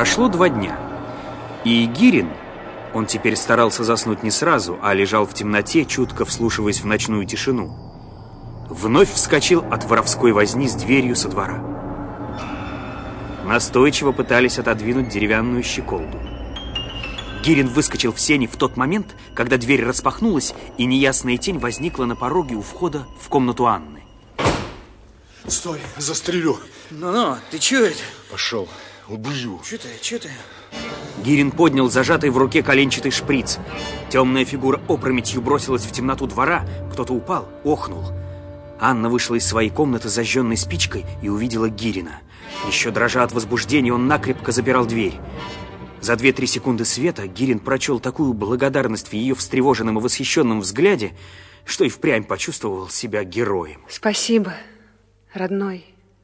Прошло 2 дня, и Гирин, он теперь старался заснуть не сразу, а лежал в темноте, чутко вслушиваясь в ночную тишину, вновь вскочил от воровской возни с дверью со двора. Настойчиво пытались отодвинуть деревянную щеколду. Гирин выскочил в сени в тот момент, когда дверь распахнулась, и неясная тень возникла на пороге у входа в комнату Анны. Стой, застрелю. Ну-ну, ты чё это? Пошел, убью. Чё ты? Гирин поднял зажатый в руке коленчатый шприц. Темная фигура опрометью бросилась в темноту двора. Кто-то упал, охнул. Анна вышла из своей комнаты с зажженной спичкой и увидела Гирина. Еще дрожа от возбуждения, он накрепко запирал дверь. За 2-3 секунды света Гирин прочел такую благодарность в ее встревоженном и восхищенном взгляде, что и впрямь почувствовал себя героем. Спасибо, родной.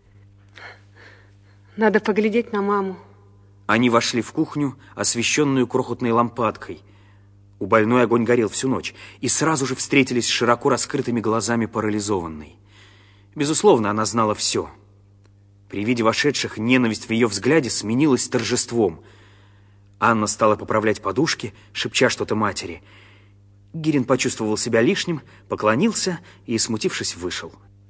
Надо поглядеть на маму. Они вошли в кухню, освещенную крохотной лампадкой. У больной огонь горел всю ночь, и сразу же встретились с широко раскрытыми глазами парализованной. Безусловно, она знала все. При виде вошедших ненависть в ее взгляде сменилась торжеством. Анна стала поправлять подушки, шепча что-то матери. Гирин почувствовал себя лишним, поклонился и, смутившись, вышел.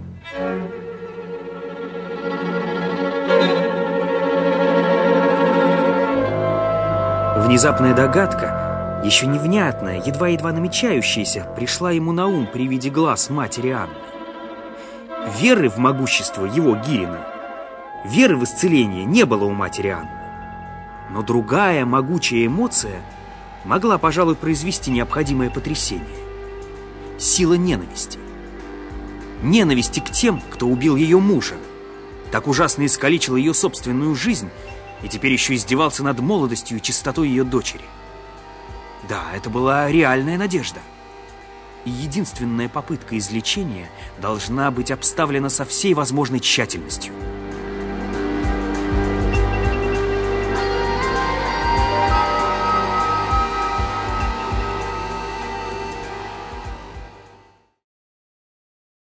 Внезапная догадка, еще невнятная, едва-едва намечающаяся, пришла ему на ум при виде глаз матери Анны. Веры в могущество его, Гирина, веры в исцеление не было у матери Анны. Но другая могучая эмоция могла, пожалуй, произвести необходимое потрясение. Сила ненависти. Ненависти к тем, кто убил ее мужа, так ужасно искалечил ее собственную жизнь и теперь еще издевался над молодостью и чистотой ее дочери. Да, это была реальная надежда. И единственная попытка излечения должна быть обставлена со всей возможной тщательностью.